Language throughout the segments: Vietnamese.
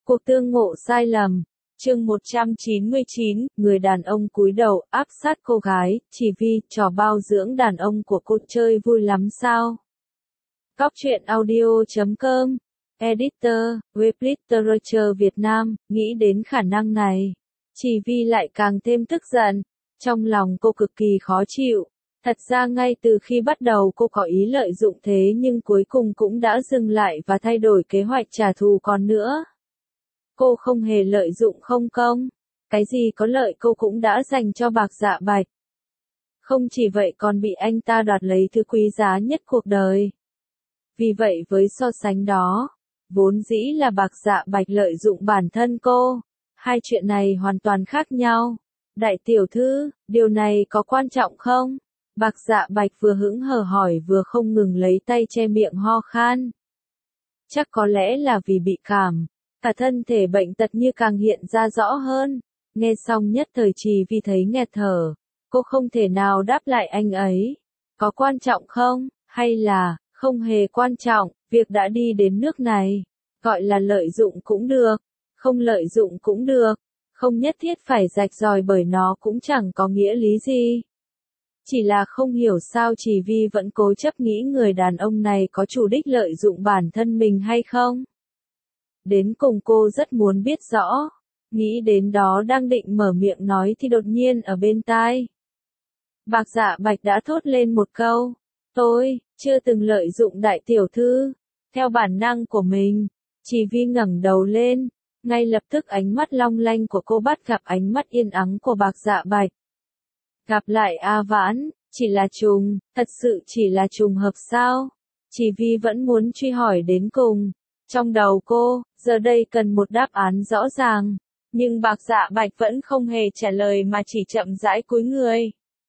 Cuộc tương ngộ sai lầm. Chương 199, người đàn ông cúi đầu áp sát cô gái, chỉ vì trò bao dưỡng đàn ông của cô chơi vui lắm sao? Góc truyện audio.com, Editor, Web Literature Việt Nam, nghĩ đến khả năng này. Chỉ vì lại càng thêm tức giận, trong lòng cô cực kỳ khó chịu. Thật ra ngay từ khi bắt đầu cô có ý lợi dụng thế nhưng cuối cùng cũng đã dừng lại và thay đổi kế hoạch trả thù còn nữa. Cô không hề lợi dụng không công. Cái gì có lợi cô cũng đã dành cho Bạc Dạ Bạch. Không chỉ vậy còn bị anh ta đoạt lấy thứ quý giá nhất cuộc đời. Vì vậy với so sánh đó, vốn dĩ là Bạc Dạ Bạch lợi dụng bản thân cô. Hai chuyện này hoàn toàn khác nhau. Đại tiểu thư, điều này có quan trọng không? Bạc Dạ Bạch vừa hững hờ hỏi vừa không ngừng lấy tay che miệng ho khan. Chắc có lẽ là vì bị cảm. Cả thân thể bệnh tật như càng hiện ra rõ hơn. Nghe xong nhất thời Trì Vi thấy nghẹt thở. Cô không thể nào đáp lại anh ấy. Có quan trọng không? Hay là, không hề quan trọng, việc đã đi đến nước này. Gọi là lợi dụng cũng được. Không lợi dụng cũng được. Không nhất thiết phải rạch ròi bởi nó cũng chẳng có nghĩa lý gì. Chỉ là không hiểu sao Trì Vi vẫn cố chấp nghĩ người đàn ông này có chủ đích lợi dụng bản thân mình hay không. Đến cùng cô rất muốn biết rõ. Nghĩ đến đó đang định mở miệng nói thì đột nhiên ở bên tai. Bạc Dạ Bạch đã thốt lên một câu. Tôi, chưa từng lợi dụng đại tiểu thư. Theo bản năng của mình, Trì Vi ngẩng đầu lên. Ngay lập tức ánh mắt long lanh của cô bắt gặp ánh mắt yên ắng của Bạc Dạ Bạch. Gặp lại A Vãn, chỉ là trùng, thật sự chỉ là trùng hợp sao? Trì Vi vẫn muốn truy hỏi đến cùng. Trong đầu cô, giờ đây cần một đáp án rõ ràng. Nhưng Bạc Dạ Bạch vẫn không hề trả lời mà chỉ chậm rãi cúi người.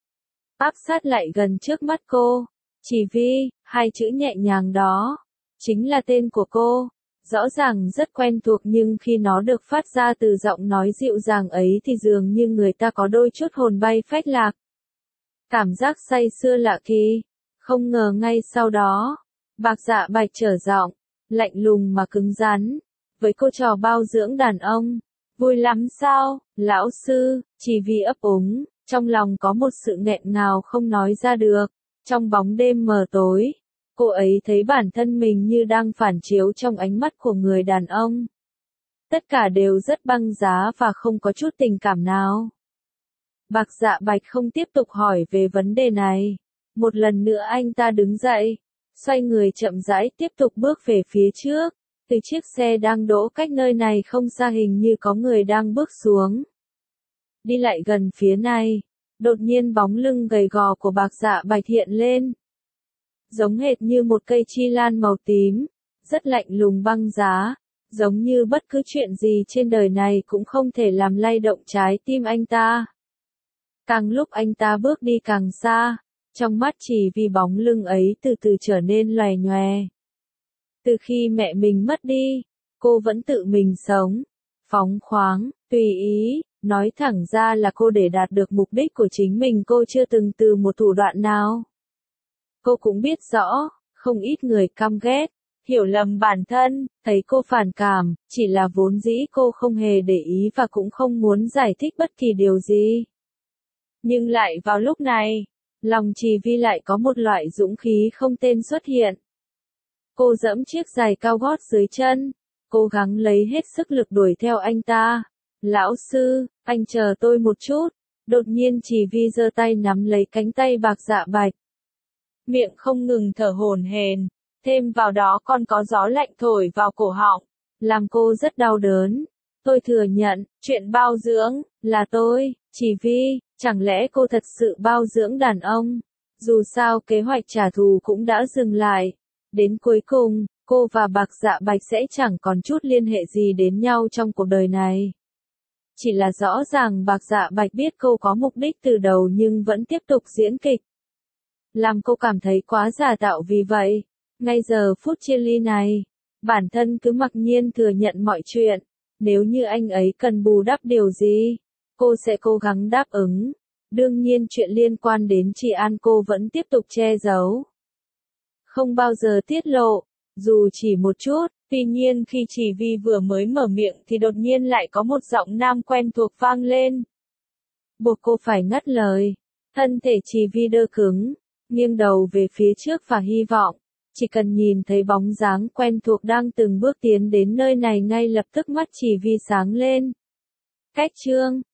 Áp sát lại gần trước mắt cô. Trì Vi, hai chữ nhẹ nhàng đó. Chính là tên của cô. Rõ ràng rất quen thuộc nhưng khi nó được phát ra từ giọng nói dịu dàng ấy thì dường như người ta có đôi chút hồn bay phách lạc. Cảm giác say sưa lạ kỳ. Không ngờ ngay sau đó, Bạc Dạ Bạch trở giọng, lạnh lùng mà cứng rắn. Với cô trò bao dưỡng đàn ông, vui lắm sao, lão sư? Trì Vi ấp úng, trong lòng có một sự nghẹn ngào không nói ra được. Trong bóng đêm mờ tối, cô ấy thấy bản thân mình như đang phản chiếu trong ánh mắt của người đàn ông. Tất cả đều rất băng giá và không có chút tình cảm nào. Bạc Dạ Bạch không tiếp tục hỏi về vấn đề này. Một lần nữa anh ta đứng dậy, xoay người chậm rãi tiếp tục bước về phía trước. Từ chiếc xe đang đỗ cách nơi này không xa hình như có người đang bước xuống. Đi lại gần phía này, đột nhiên bóng lưng gầy gò của Bạc Dạ Bạch hiện lên. Giống hệt như một cây chi lan màu tím, rất lạnh lùng băng giá, giống như bất cứ chuyện gì trên đời này cũng không thể làm lay động trái tim anh ta. Càng lúc anh ta bước đi càng xa, trong mắt Trì Vi bóng lưng ấy từ từ trở nên loè nhoè. Từ khi mẹ mình mất đi, cô vẫn tự mình sống, phóng khoáng, tùy ý, nói thẳng ra là cô để đạt được mục đích của chính mình cô chưa từng từ một thủ đoạn nào. Cô cũng biết rõ, không ít người căm ghét, hiểu lầm bản thân, thấy cô phản cảm, chỉ là vốn dĩ cô không hề để ý và cũng không muốn giải thích bất kỳ điều gì. Nhưng lại vào lúc này, lòng Trì Vi lại có một loại dũng khí không tên xuất hiện. Cô giẫm chiếc giày cao gót dưới chân, cố gắng lấy hết sức lực đuổi theo anh ta. Lão sư, anh chờ tôi một chút. Đột nhiên Trì Vi giơ tay nắm lấy cánh tay Bạc Dạ Bạch. Miệng không ngừng thở hổn hển, thêm vào đó còn có gió lạnh thổi vào cổ họng, làm cô rất đau đớn. Tôi thừa nhận, chuyện bao dưỡng, là tôi, Trì Vi, chẳng lẽ cô thật sự bao dưỡng đàn ông? Dù sao kế hoạch trả thù cũng đã dừng lại. Đến cuối cùng, cô và Bạc Dạ Bạch sẽ chẳng còn chút liên hệ gì đến nhau trong cuộc đời này. Chỉ là rõ ràng Bạc Dạ Bạch biết cô có mục đích từ đầu nhưng vẫn tiếp tục diễn kịch. Làm cô cảm thấy quá giả tạo vì vậy. Ngay giờ phút chia ly này, bản thân cứ mặc nhiên thừa nhận mọi chuyện. Nếu như anh ấy cần bù đắp điều gì, cô sẽ cố gắng đáp ứng. Đương nhiên chuyện liên quan đến Trị An cô vẫn tiếp tục che giấu. Không bao giờ tiết lộ, dù chỉ một chút, Tuy nhiên khi chỉ vi vừa mới mở miệng thì đột nhiên lại có một giọng nam quen thuộc vang lên. Buộc cô phải ngắt lời. Thân thể chỉ vi đơ cứng, nghiêng đầu về phía trước và hy vọng, chỉ cần nhìn thấy bóng dáng quen thuộc đang từng bước tiến đến nơi này ngay lập tức mắt chỉ vi sáng lên. Cách chương